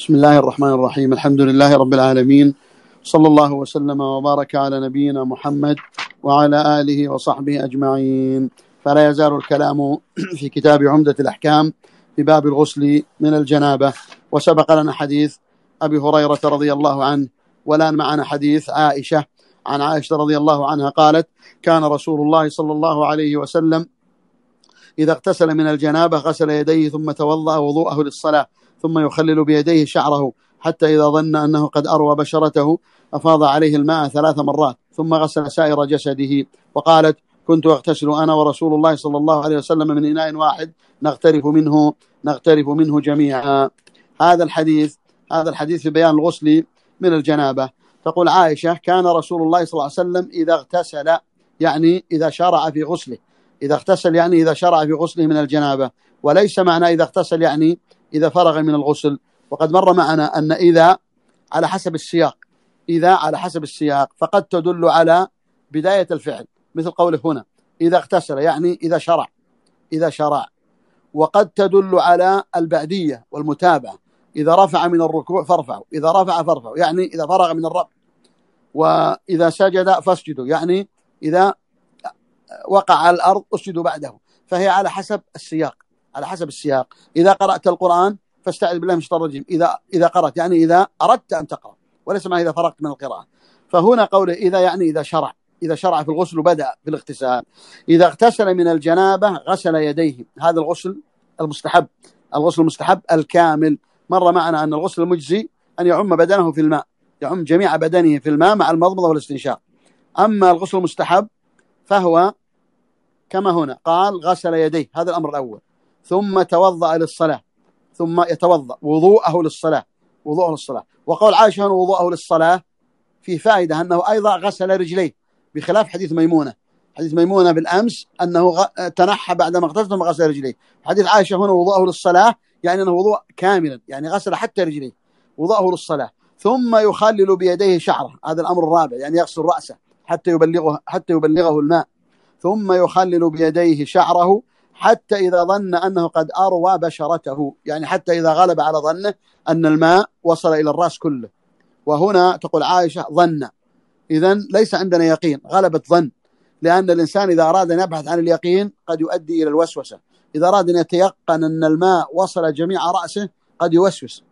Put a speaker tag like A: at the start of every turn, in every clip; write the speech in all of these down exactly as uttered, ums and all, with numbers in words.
A: بسم الله الرحمن الرحيم. الحمد لله رب العالمين، صلى الله وسلم وبارك على نبينا محمد وعلى آله وصحبه أجمعين. فلا يزال الكلام في كتاب عمدة الأحكام في باب الغسل من الجنابة، وسبق لنا حديث أبي هريرة رضي الله عنه، والآن معنا حديث عائشة عن عائشة رضي الله عنها قالت: كان رسول الله صلى الله عليه وسلم إذا اغتسل من الجنابة غسل يديه ثم توضأ وضوءه للصلاة، ثم يخلل بيديه شعره حتى إذا ظن أنه قد أروى بشرته أفاض عليه الماء ثلاث مرات ثم غسل سائر جسده. وقالت: كنت أغتسل أنا ورسول الله صلى الله عليه وسلم من إناء واحد نغترف منه نغترف منه جميعا. هذا الحديث هذا الحديث في بيان الغسل من الجنابة. تقول عائشة: كان رسول الله صلى الله عليه وسلم إذا اغتسل، يعني إذا شرع في غسله، إذا اغتسل يعني إذا شرع في غسله من الجنابة، وليس معنى إذا اغتسل يعني إذا فرغ من الغسل. وقد مر معنا أن إذا على حسب السياق إذا على حسب السياق فقد تدل على بداية الفعل، مثل قوله هنا إذا اغتسل يعني إذا شرع إذا شرع وقد تدل على البعدية والمتابعة، إذا رفع من الركوع فارفعوا، إذا رفع فارفعوا يعني إذا فرغ من الرفع، وإذا سجد فاسجدوا يعني إذا وقع على الأرض اسجدوا بعده. فهي على حسب السياق على حسب السياق. إذا قرأت القرآن فاستعذ بالله من الشيطان الرجيم، إذا إذا قرأت يعني إذا أردت أن تقرأ، وليس ما إذا فرغت من القراءة. فهنا قوله إذا يعني إذا شرع إذا شرع في الغسل وبدأ في الاغتسال. إذا اغتسل من الجنابة غسل يديه، هذا الغسل المستحب الغسل المستحب الكامل. مر معنا أن الغسل المجزي أن يعم بدنه في الماء، يعم جميع بدنه في الماء مع المضمضة والاستنشاق. أما الغسل المستحب فهو كما هنا قال: غسل يديه، هذا الأمر الأول، ثم توضأ للصلاة، ثم يتوضأ وضوءه للصلاة وضوءه للصلاة. وقول عائشة وضوءه للصلاة في فائدة أنه أيضا غسل رجليه، بخلاف حديث ميمونة. حديث ميمونة بالأمس أنه تنحى بعدما اغتسل ثم غسل رجليه. حديث عائشة هنا وضوءه للصلاة يعني أنه وضوء كاملا، يعني غسل حتى رجليه، وضوءه للصلاة. ثم يخلل بيديه شعره، هذا الأمر الرابع، يعني يغسل رأسه حتى يبلغه حتى يبلغه الماء. ثم يخلل بيديه شعره حتى إذا ظن أنه قد أروى بشرته، يعني حتى إذا غلب على ظنه أن الماء وصل إلى الرأس كله. وهنا تقول عائشة ظن، إذن ليس عندنا يقين، غلبت ظن، لأن الإنسان إذا أراد أن يبحث عن اليقين قد يؤدي إلى الوسوسة. إذا أراد أن يتيقن أن الماء وصل جميع رأسه قد يوسوس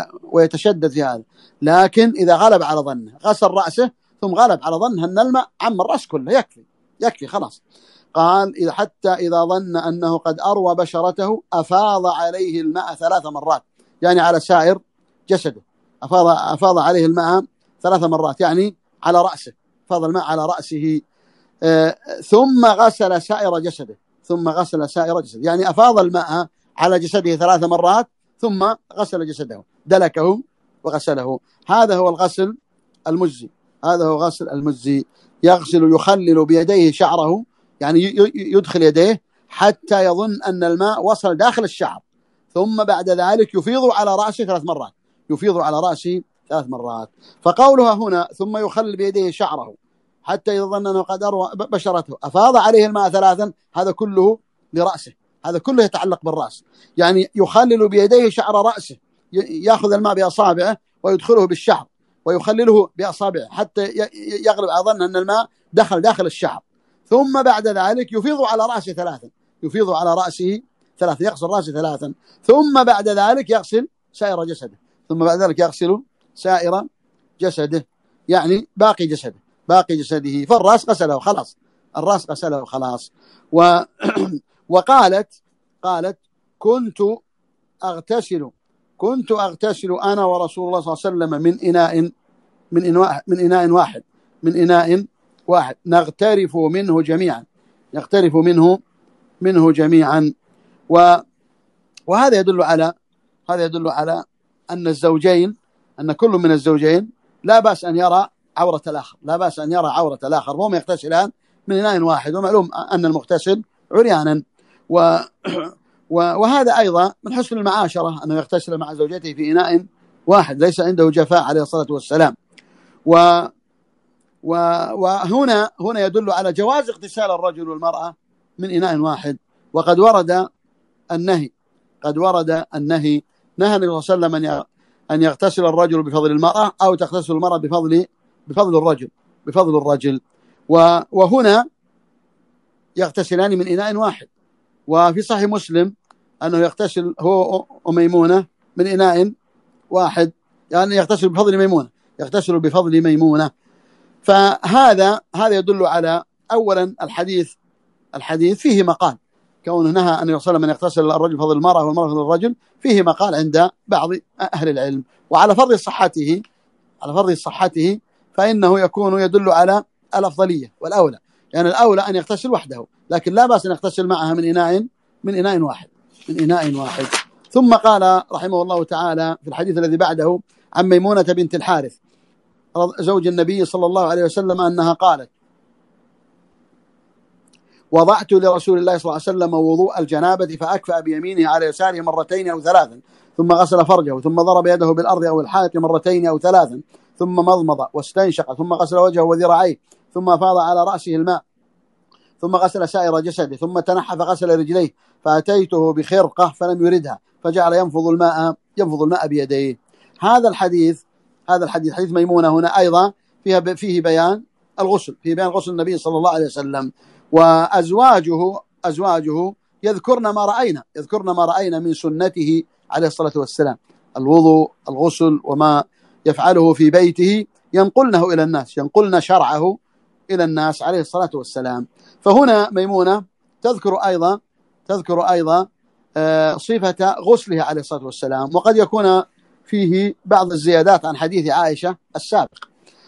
A: ويتشدد في هذا. لكن إذا غلب على ظنه غسل رأسه ثم غلب على ظنه أن الماء عم الرأس كله، يكفي يكفي خلاص. قال: حتى إذا ظن أنه قد أروى بشرته أفاض عليه الماء ثلاث مرات، يعني على سائر جسده، أفاض, أفاض عليه الماء ثلاث مرات يعني على رأسه، فاض الماء على رأسه. آه ثم غسل سائر جسده ثم غسل سائر جسده يعني أفاض الماء على جسده ثلاث مرات ثم غسل جسده، دلكه وغسله. هذا هو الغسل المجزي هذا هو غسل المجزي. يغسل يخلل بيديه شعره، يعني يدخل يديه حتى يظن أن الماء وصل داخل الشعر، ثم بعد ذلك يفيض على رأسه ثلاث مرات يفيض على رأسه ثلاث مرات. فقولها هنا ثم يخلل بيديه شعره حتى إذا ظن أنه قد أروى بشرته أفاض عليه الماء ثلاثا، هذا كله لرأسه، هذا كله يتعلق بالرأس. يعني يخلل بيديه شعر رأسه، يأخذ الماء بأصابعه ويدخله بالشعر ويخلله بأصابعه حتى يغلب على ظن أن الماء دخل داخل الشعر، ثم بعد ذلك يفيض على رأسه ثلاثا يفيض على رأسه ثلاثا يغسل رأسه ثلاثا، ثم بعد ذلك يغسل سائر جسده ثم بعد ذلك يغسل سائر جسده يعني باقي جسده باقي جسده فالرأس غسله خلاص الرأس غسله خلاص. و وقالت قالت كنت أغتسل كنت أغتسل أنا ورسول الله صلى الله عليه وسلم من إناء من إناء من إناء واحد من إناء واحد نغترف منه جميعا نغترف منه منه جميعا. و وهذا يدل على هذا يدل على أن الزوجين أن كل من الزوجين لا بأس أن يرى عورة الآخر لا بأس أن يرى عورة الآخر وهم يغتسلان من إناء واحد، ومعلوم أن المغتسل عريانا. و وهذا أيضا من حسن المعاشرة أنه يغتسل مع زوجته في إناء واحد، ليس عنده جفاء عليه الصلاة والسلام. و وهنا هنا يدل على جواز اغتسال الرجل والمرأة من إناء واحد. وقد ورد النهي قد ورد النهي نهى النبي صلى الله عليه وسلم أن يغتسل الرجل بفضل المرأة أو تغتسل المرأة بفضل بفضل الرجل بفضل الرجل وهنا يغتسلان من إناء واحد. وفي صحيح مسلم أنه يغتسل هو وميمونة من إناء واحد، يعني يغتسل بفضل ميمونة يغتسل بفضل ميمونة. فهذا هذا يدل على أولا الحديث الحديث فيه مقال، كونه نهى أن يصل من يغتسل الرجل بفضل المرأة والمرأة بفضل الرجل، فيه مقال عند بعض أهل العلم. وعلى فرض صحته على فرض صحته فإنه يكون يدل على الأفضلية والأولى، يعني الأولى أن يغتسل وحده، لكن لا بأس أن يغتسل معها من إناء من إناء واحد من إناء واحد. ثم قال رحمه الله تعالى في الحديث الذي بعده عن ميمونة بنت الحارث زوج النبي صلى الله عليه وسلم أنها قالت: وضعت لرسول الله صلى الله عليه وسلم وضوء الجنابة فأكفأ بيمينه على يساره مرتين أو ثلاثا، ثم غسل فرجه، ثم ضرب يده بالأرض أو الحائط مرتين أو ثلاثا، ثم مضمض واستنشق، ثم غسل وجهه وذراعيه، ثم أفاض على رأسه الماء، ثم غسل سائر جسده، ثم تنحى فغسل رجليه، فأتيته بخرقة فلم يردها فجعل ينفض الماء ينفض الماء بيديه. هذا الحديث هذا الحديث حديث ميمونة هنا أيضا فيها فيه بيان الغسل فيه بيان غسل النبي صلى الله عليه وسلم. وأزواجه أزواجه يذكرن ما رأينا يذكرن ما رأينا من سنته عليه الصلاة والسلام، الوضوء الغسل وما يفعله في بيته، ينقلنه إلى الناس ينقلن شرعه إلى الناس عليه الصلاة والسلام. فهنا ميمونة تذكر أيضا تذكر أيضا صفة غسله عليه الصلاة والسلام، وقد يكون فيه بعض الزيادات عن حديث عائشة السابق.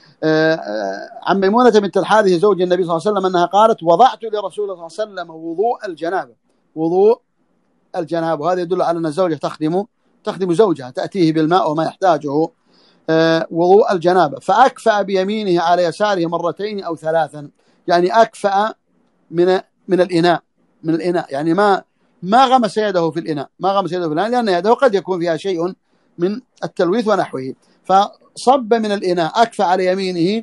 A: عن ميمونة بنت الحارث زوج النبي صلى الله عليه وسلم أنها قالت: وضعت لرسول الله صلى الله عليه وسلم وضوء الجنابة وضوء الجنابة وهذا يدل على أن الزوجة تخدم تخدم زوجها، تأتيه بالماء وما يحتاجه، وضوء الجنابة، فأكفأ بيمينه على يساره مرتين أو ثلاثا، يعني أكفأ من من الإناء من الإناء يعني ما ما غمس يده في الإناء ما غمس يده في الإناء لأن يده قد يكون فيها شيء من التلويث ونحوه، فصب من الإناء، أكفأ على يمينه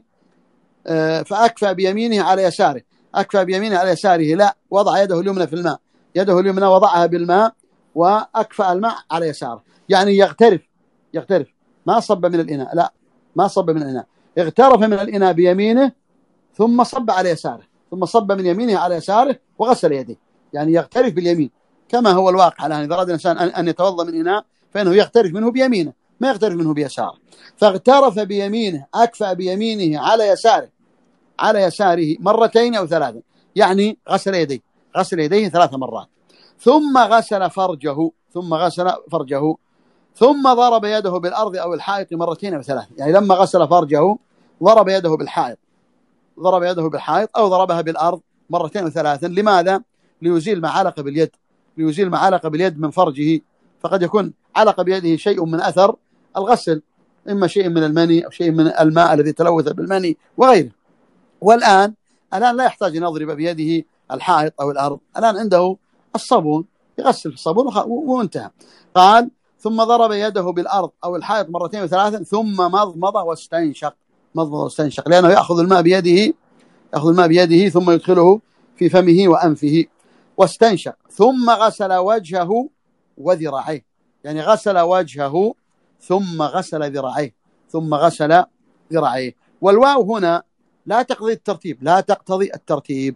A: فأكفأ بيمينه على يساره أكفأ بيمينه على يساره لا، وضع يده اليمنى في الماء يده اليمنى وضعها بالماء وأكفأ الماء على يساره، يعني يغترف يغترف ما صب من الإناء لا ما صب من الإناء اغترف من الإناء بيمينه ثم صب على يساره ثم صب من يمينه على يساره وغسل يديه، يعني يغترف باليمين كما هو الواقع الآن. إذا أراد الإنسان أن يتوضأ من إناء فإنه يغترف منه بيمينه ما يغترف منه بيساره، فاغترف بيمينه أكفأ بيمينه على يساره على يساره مرتين أو ثلاثا، يعني غسل يديه غسل يديه ثلاث مرات، ثم غسل فرجه ثم غسل فرجه ثم ضرب يده بالأرض أو الحائط مرتين أو ثلاثا، يعني لما غسل فرجه ضرب يده بالحائط ضرب يده بالحائط أو ضربها بالأرض مرتين أو ثلاثا. لماذا؟ ليزيل ما علق باليد ليزيل ما علق باليد من فرجه، فقد يكون علق بيده شيء من أثر الغسل، إما شيء من المني أو شيء من الماء الذي تلوث بالمني وغيره. والآن الآن لا يحتاج أن يضرب بيده الحائط أو الأرض، الآن عنده الصابون يغسل في الصابون وانتهى. قال: ثم ضرب يده بالأرض أو الحائط مرتين وثلاثا ثم مضمض واستنشق مضمض واستنشق لأنه يأخذ الماء بيده يأخذ الماء بيده ثم يدخله في فمه وأنفه واستنشق، ثم غسل وجهه وذراعيه، يعني غسل وجهه ثم غسل ذراعيه ثم غسل ذراعيه. والواو هنا لا تقتضي الترتيب لا تقتضي الترتيب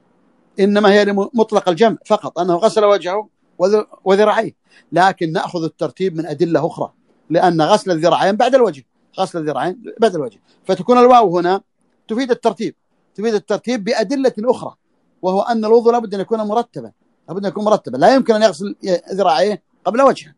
A: إنما هي مطلق الجمع فقط، أنه غسل وجهه وذراعيه، لكن نأخذ الترتيب من أدلة أخرى، لأن غسل الذراعين بعد الوجه غسل الذراعين بعد الوجه، فتكون الواو هنا تفيد الترتيب تفيد الترتيب بأدلة أخرى، وهو أن الوضوء لابد أن يكون مرتبا لابد أن يكون مرتبا لا يمكن أن يغسل ذراعيه قبل وجهه.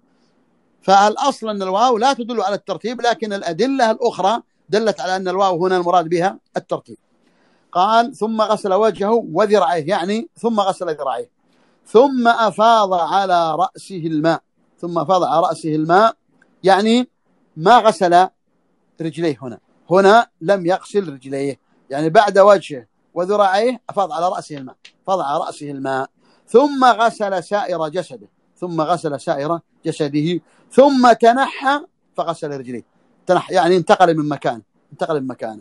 A: فالأصل أن الواو لا تدل على الترتيب، لكن الأدلة الأخرى دلت على أن الواو هنا المراد بها الترتيب. قال: ثم غسل وجهه وذراعيه، يعني ثم غسل ذراعيه ثم أفاض على رأسه الماء ثم أفاض على رأسه الماء يعني ما غسل رجليه، هنا هنا لم يغسل رجليه، يعني بعد وجهه وذراعيه أفاض على رأسه الماء أفاض على رأسه الماء ثم غسل سائر جسده ثم غسل سائر جسده ثم تنحى فغسل رجليه تنحى يعني انتقل من مكانه انتقل من مكانه.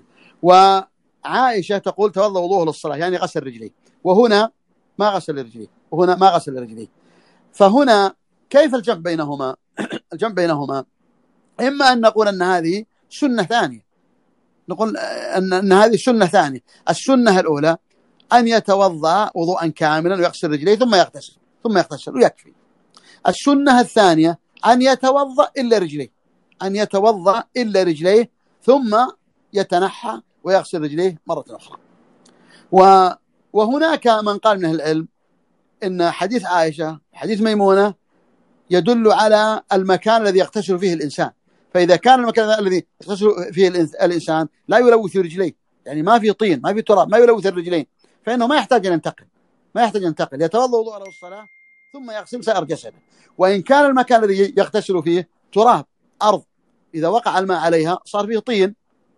A: وعائشة تقول: توضأ وضوءه للصلاة، يعني غسل رجليه، وهنا ما غسل رجليه وهنا ما غسل رجليه. فهنا كيف الجمع بينهما؟ الجمع بينهما إما أن نقول أن هذه سنة ثانية، نقول أن, أن هذه سنة ثانية. السنة الأولى أن يتوضأ وضوءا كاملا ويغسل رجليه ثم يغتسل ثم يغتسل ويكفي. السنة الثانية أن يتوضأ إلا رجليه، أن يتوضأ إلا رجليه ثم يتنحى ويغسل رجليه مرة أخرى. وهناك من قال من أهل العلم إن حديث عائشة حديث ميمونة يدل على المكان الذي يغتسل فيه الإنسان، فإذا كان المكان الذي يغتسل فيه الإنسان لا يلوث رجليه، يعني ما في طين ما في تراب ما يلوث الرجلين، فإنه ما يحتاج أن ينتقل ما يحتاج أن ينتقل يتوضأ وضوء له الصلاة ثم يغسل سائر جسده. وإن كان المكان الذي يغتسل فيه تراب أرض إذا وقع الماء عليها صار فيه طين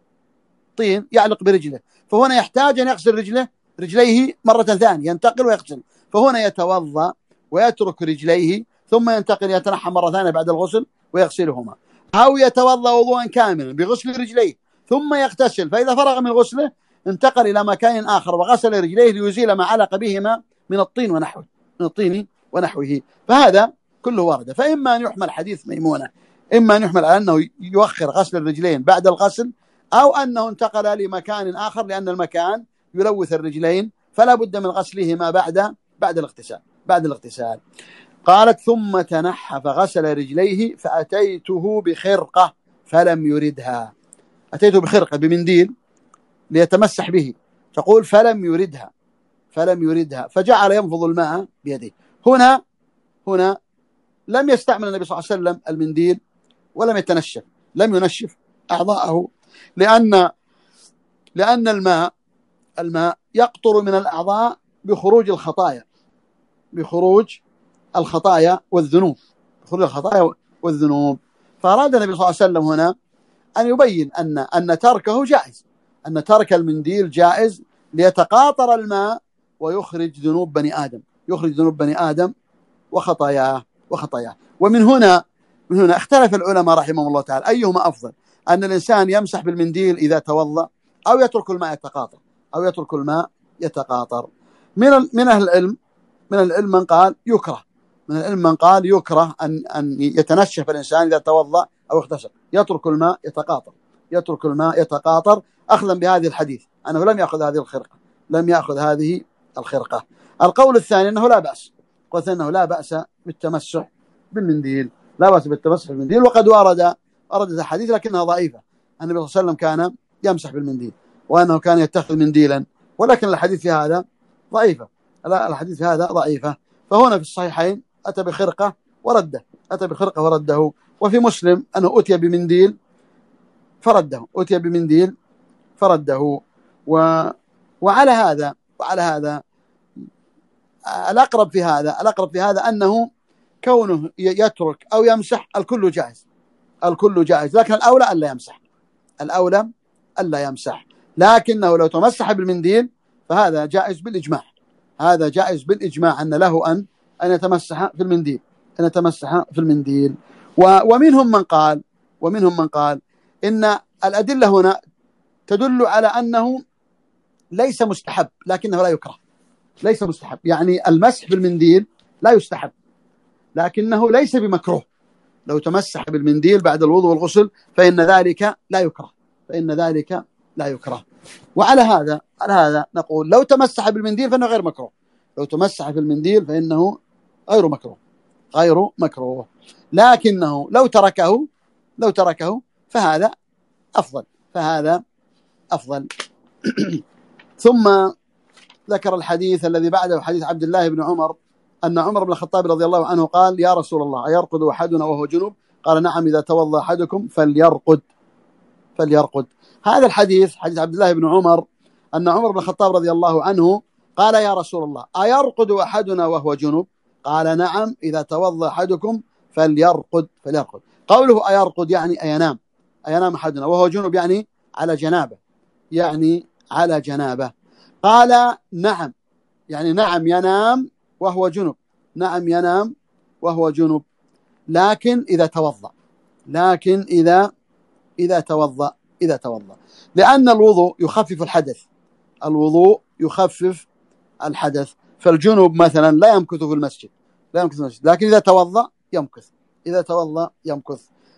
A: طين يعلق برجله، فهنا يحتاج أن يغسل رجله رجليه مرة ثانية، ينتقل ويغسل، فهنا يتوضأ ويترك رجليه ثم ينتقل يتنحى مرة ثانية بعد الغسل ويغسلهما، أو يتوضأ وضوءا كاملا بغسل رجليه ثم يغتسل، فإذا فرغ من غسله انتقل إلى مكان آخر وغسل رجليه ليزيل ما علق بهما من الطين ونحوه من الطين ونحوه فهذا كله ورد. فإما أن يحمل حديث ميمونة إما أن يحمل على أنه يؤخر غسل الرجلين بعد الغسل، أو أنه انتقل لمكان آخر لأن المكان يلوث الرجلين فلا بد من غسلهما بعد بعد الاغتسال بعد الاغتسال. قالت ثم تنحى فغسل رجليه فأتيته بخرقة فلم يردها. أتيته بخرقة بمنديل ليتمسح به، تقول فلم يردها فلم يردها فجعل ينفض الماء بيده. هنا هنا لم يستعمل النبي صلى الله عليه وسلم المنديل ولم يتنشف لم ينشف أعضاءه، لأن لأن الماء الماء يقطر من الأعضاء بخروج الخطايا بخروج الخطايا والذنوب بخروج الخطايا والذنوب فأراد النبي صلى الله عليه وسلم هنا أن يبين أن أن تركه جائز، أن ترك المنديل جائز ليتقاطر الماء ويخرج ذنوب بني آدم يخرج ذنوب بني آدم وخطاياه وخطاياه ومن هنا من هنا اختلف العلماء رحمهم الله تعالى أيهما أفضل، أن الإنسان يمسح بالمنديل إذا توضأ أو يترك الماء يتقاطر أو يترك الماء يتقاطر. من من أهل العلم من العلم من قال يكره من العلم من قال يكره أن أن يتنشف الإنسان إذا توضأ أو اغتسل، يترك الماء يتقاطر يترك الماء يتقاطر أخذا بهذه الحديث أنه لم يأخذ هذه الخرقة لم يأخذ هذه الخرقة. القول الثاني أنه لا بأس قلت أنه لا بأس بالتمسح بالمنديل لا بأس بالتمسح بالمنديل وقد ورد وردت حديث لكنها ضعيفة. النبي صلى الله عليه وسلم كان يمسح بالمنديل وأنه كان يتخذ منديلا، ولكن الحديث في هذا ضعيفة لا الحديث في هذا ضعيفة. فهنا في الصحيحين أتى بخرقة ورده أتى بخرقة ورده وفي مسلم أنه أتي بمنديل فرده أتي بمنديل فرده و... وعلى هذا وعلى هذا الأقرب في هذا الأقرب في هذا أنه كونه يترك أو يمسح الكل جائز الكل جائز لكن الأولى ألا يمسح الأولى ألا يمسح لكنه لو تمسح بالمنديل فهذا جائز بالإجماع هذا جائز بالإجماع أن له أن أن يتمسح في المنديل أن يتمسح في المنديل و... ومنهم من قال ومنهم من قال إن الأدلة هنا تدل على أنه ليس مستحب لكنه لا يكره ليس مستحب، يعني المسح بالمنديل لا يستحب لكنه ليس بمكروه. لو تمسح بالمنديل بعد الوضوء والغسل فإن ذلك لا يكره فإن ذلك لا يكره. وعلى هذا على هذا نقول لو تمسح بالمنديل فإنه غير مكروه لو تمسح بالمنديل فإنه غير مكروه غير مكروه لكنه لو تركه لو تركه فهذا أفضل فهذا أفضل. ثم ذكر الحديث الذي بعده حديث عبد الله بن عمر أن عمر بن الخطاب رضي الله عنه قال يا رسول الله أيرقد أحدنا وهو جنوب؟ قال نعم إذا توضأ أحدكم فليرقد فليرقد. هذا الحديث حديث عبد الله بن عمر أن عمر بن الخطاب رضي الله عنه قال يا رسول الله أيرقد أحدنا وهو جنوب؟ قال نعم إذا توضأ أحدكم فليرقد فليرقد. قوله أيرقد يعني أينام أينام أحدنا وهو جنوب يعني على جنابه يعني على جنابه. قال نعم يعني نعم ينام وهو جنب نعم ينام وهو جنب لكن إذا توضأ لكن إذا إذا توضأ إذا توضأ لأن الوضوء يخفف الحدث الوضوء يخفف الحدث فالجنب مثلا لا يمكث في المسجد لا يمكث في المسجد لكن إذا توضأ يمكث إذا توضأ يمكث.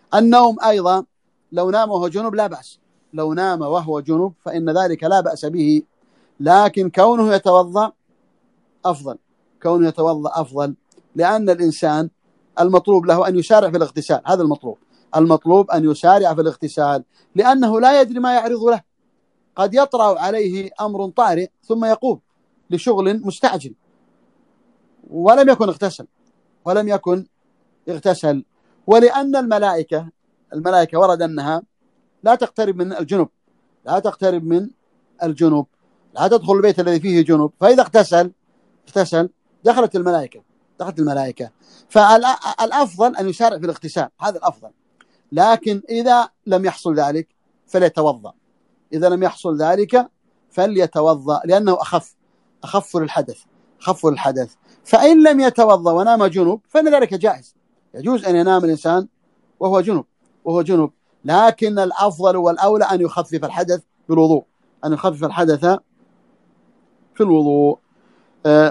A: النوم أيضا لو نام وهو جنب لا بأس، لو نام وهو جنب فإن ذلك لا بأس به، لكن كونه يتوضأ أفضل، كونه يتوضأ أفضل، لأن الإنسان المطلوب له أن يسارع في الاغتسال، هذا المطلوب، المطلوب أن يسارع في الاغتسال، لأنه لا يدري ما يعرض له، قد يطرأ عليه أمر طارئ ثم يقوم لشغل مستعجل ولم يكن اغتسل ولم يكن اغتسل. ولأن الملائكة الملائكة ورد أنها لا تقترب من الجنب، لا تقترب من الجنب، لا تدخل البيت الذي فيه جنب، فإذا اغتسل اغتسل دخلت الملائكة دخلت الملائكة فالأفضل أن يسارع في الاغتسال، هذا الأفضل. لكن إذا لم يحصل ذلك فليتوضأ، إذا لم يحصل ذلك فليتوضأ، لأنه أخف أخف للحدث أخف للحدث. فإن لم يتوضأ ونام جنب فإن ذلك جائز، يجوز أن ينام الإنسان وهو جنب وهو جنب لكن الأفضل والأولى أن يخفف الحدث بالوضوء، أن يخفف الحدث في الوضوء. آه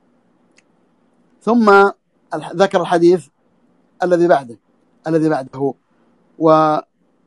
A: ثم ذكر الحديث الذي بعده الذي بعده و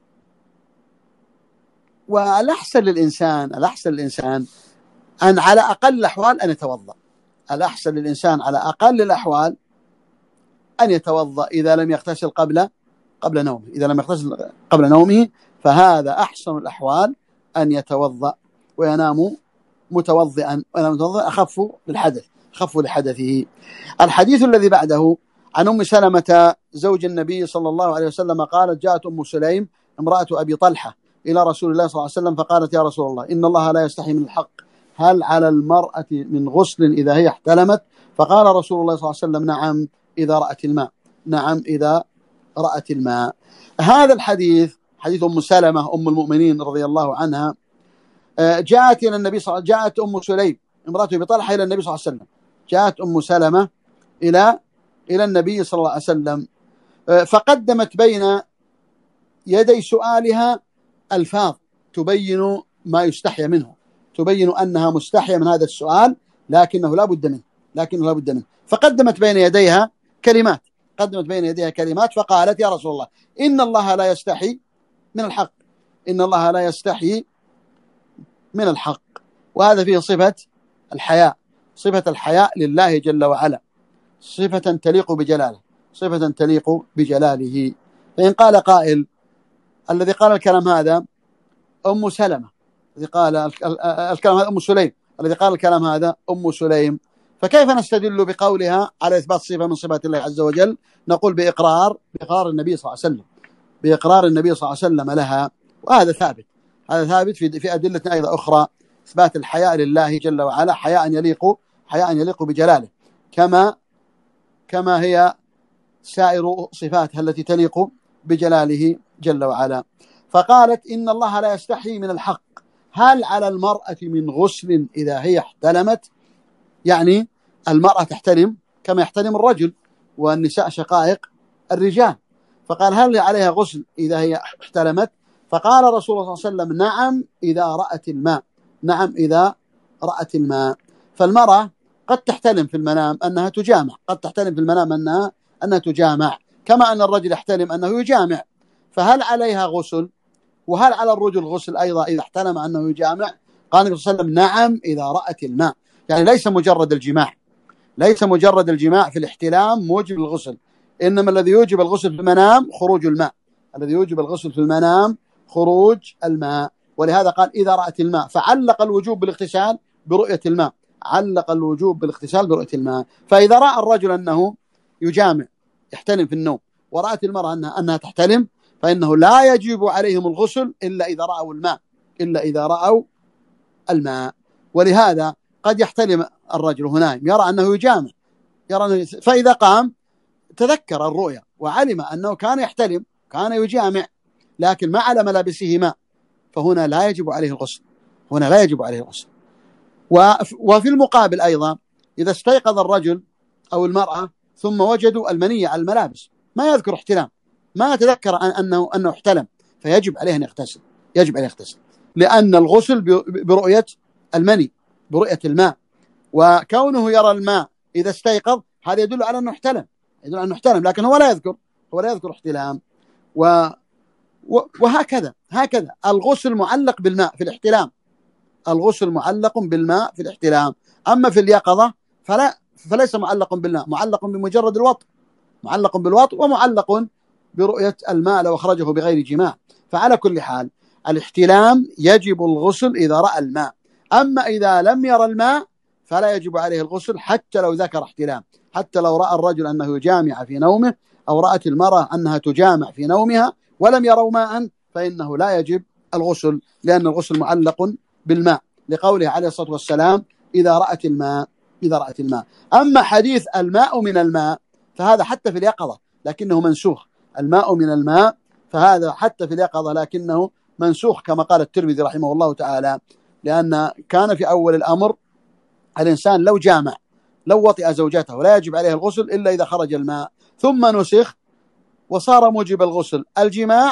A: والأحسن للإنسان الأحسن للإنسان أن على أقل الأحوال أن يتوضأ، الأحسن للإنسان على أقل الأحوال أن يتوضأ إذا لم يغتسل قبل قبل نومه، إذا لم يغتسل قبل نومه فهذا أحسن الأحوال أن يتوضأ وينام متوضئا، وينام متوضئا أخف للحدث أخف لحدثه. الحديث الذي بعده عن أم سلمة زوج النبي صلى الله عليه وسلم قالت: جاءت أم سليم امرأة أبي طلحة إلى رسول الله صلى الله عليه وسلم فقالت: يا رسول الله، إن الله لا يستحي من الحق، هل على المرأة من غسل إذا هي احتلمت؟ فقال رسول الله صلى الله عليه وسلم: نعم إذا رأت الماء، نعم إذا رأت الماء. هذا الحديث حديث أم سلمة أم المؤمنين رضي الله عنها، جاءت إلى النبي صلى الله عليه وسلم، جاءت أم سليم امرأة أبي طلحة إلى النبي صلى الله عليه وسلم، جاءت أم سلمة إلى إلى النبي صلى الله عليه وسلم، فقدمت بين يدي سؤالها ألفاظ تبين ما يستحي منه، تبين أنها مستحية من هذا السؤال لكنه لا بد منه لكنه لا بد منه فقدمت بين يديها كلمات قدمت بين يديها كلمات فقالت: يا رسول الله، إن الله لا يستحي من الحق، إن الله لا يستحي من الحق. وهذا فيه صفة الحياء، صفة الحياء لله جل وعلا، صفة تليق بجلاله، صفة تليق بجلاله. فإن قال قائل: الذي قال الكلام هذا أم سلمة، الذي قال الكلام هذا أم سليم، الذي قال الكلام هذا أم سليم، فكيف نستدل بقولها على إثبات صفة من صفات الله عز وجل؟ نقول بإقرار بإقرار النبي صلى الله عليه وسلم بإقرار النبي صلى الله عليه وسلم لها، وهذا ثابت هذا ثابت في في أدلة أيضا أخرى، إثبات الحياء لله جل وعلا، حياء يليق حياء يليق بجلاله، كما كما هي سائر صفاته التي تليق بجلاله جل وعلا. فقالت: إن الله لا يستحي من الحق، هل على المرأة من غسل إذا هي احتلمت؟ يعني المرأة تحتلم كما يحتلم الرجل، والنساء شقائق الرجال، فقال: هل عليها غسل إذا هي احتلمت؟ فقال رسول الله صلى الله عليه وسلم: نعم إذا رأت الماء، نعم إذا رأت الماء. فالمرأة قد تحتلم في المنام أنها تجامع، قد تحتلم في المنام أنها أنها تجامع، كما أن الرجل يحتلم أنه يجامع، فهل عليها غسل؟ وهل على الرجل غسل أيضا إذا احتلم أنه يجامع؟ قال النبي صلى الله عليه وسلم: نعم إذا رأت الماء. يعني ليس مجرد الجماع ليس مجرد الجماع في الاحتلام موجب الغسل، إنما الذي يوجب الغسل في المنام خروج الماء، الذي يوجب الغسل في المنام خروج الماء. ولهذا قال: إذا رأت الماء، فعلق الوجوب بالاغتسال برؤية الماء، علق الوجوب بالاغتسال برؤية الماء. فإذا رأى الرجل أنه يجامع يحتلم في النوم، ورأت المرأة أنها, أنها تحتلم، فإنه لا يجب عليهم الغسل إلا إذا رأوا الماء إلا إذا رأوا الماء. ولهذا قد يحتلم الرجل هنا يرى أنه يجامع، يرى أنه فإذا قام تذكر الرؤيا وعلم أنه كان يحتلم كان يجامع لكن ما على ملابسه ماء، فهنا لا يجب عليه الغسل هنا لا يجب عليه الغسل. وفي المقابل أيضا إذا استيقظ الرجل أو المرأة ثم وجدوا المنية على الملابس، ما يذكر احتلام، ما يتذكر أنه أنه احتلم، فيجب عليه أن يغتسل يجب عليه يغتسل لأن الغسل برؤية المني، برؤية الماء، وكونه يرى الماء إذا استيقظ هذا يدل على أنه احتلم يدل على أنه احتلم لكن هو لا يذكر هو لا يذكر احتلام. و وهكذا هكذا الغسل معلق بالماء في الاحتلام، الغسل معلق بالماء في الاحتلام. أما في اليقظة فلا فليس معلق بالماء، معلق بمجرد الوطء، معلق بالوطء ومعلق برؤية الماء لو أخرجه بغير جماع. فعلى كل حال الاحتلام يجب الغسل إذا رأى الماء، أما إذا لم يرى الماء فلا يجب عليه الغسل حتى لو ذكر احتلام. حتى لو رأى الرجل أنه يجامع في نومه أو رأت المرأة أنها تجامع في نومها ولم يروا ماء فإنه لا يجب الغسل، لأن الغسل معلق بالماء، لقوله عليه الصلاة والسلام إذا رأت الماء إذا رأت الماء. أما حديث الماء من الماء فهذا حتى في اليقظة لكنه منسوخ، الماء من الماء فهذا حتى في اليقظة لكنه منسوخ كما قال الترمذي رحمه الله تعالى، لأن كان في أول الأمر الإنسان لو جامع لو وطئ زوجته لا يجب عليه الغسل إلا إذا خرج الماء، ثم نسخ وصار موجب الغسل الجماع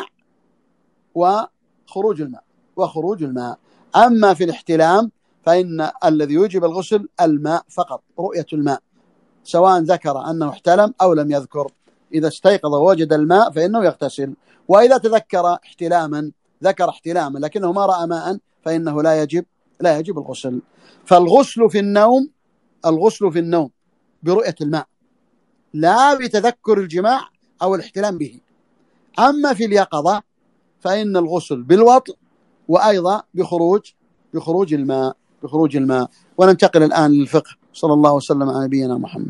A: وخروج الماء وخروج الماء. أما في الاحتلام فإن الذي يوجب الغسل الماء فقط، رؤية الماء، سواء ذكر أنه احتلم أو لم يذكر. إذا استيقظ ووجد الماء فإنه يغتسل، وإذا تذكر احتلاما ذكر احتلاما لكنه ما رأى ماء فإنه لا يجب لا يجب الغسل. فالغسل في النوم الغسل في النوم برؤية الماء لا بتذكر الجماع أو الاحتلام به. أما في اليقظة فإن الغسل بالوطء وأيضا بخروج بخروج الماء بخروج الماء. وننتقل الآن للفقه. صلى الله وسلم على نبينا محمد.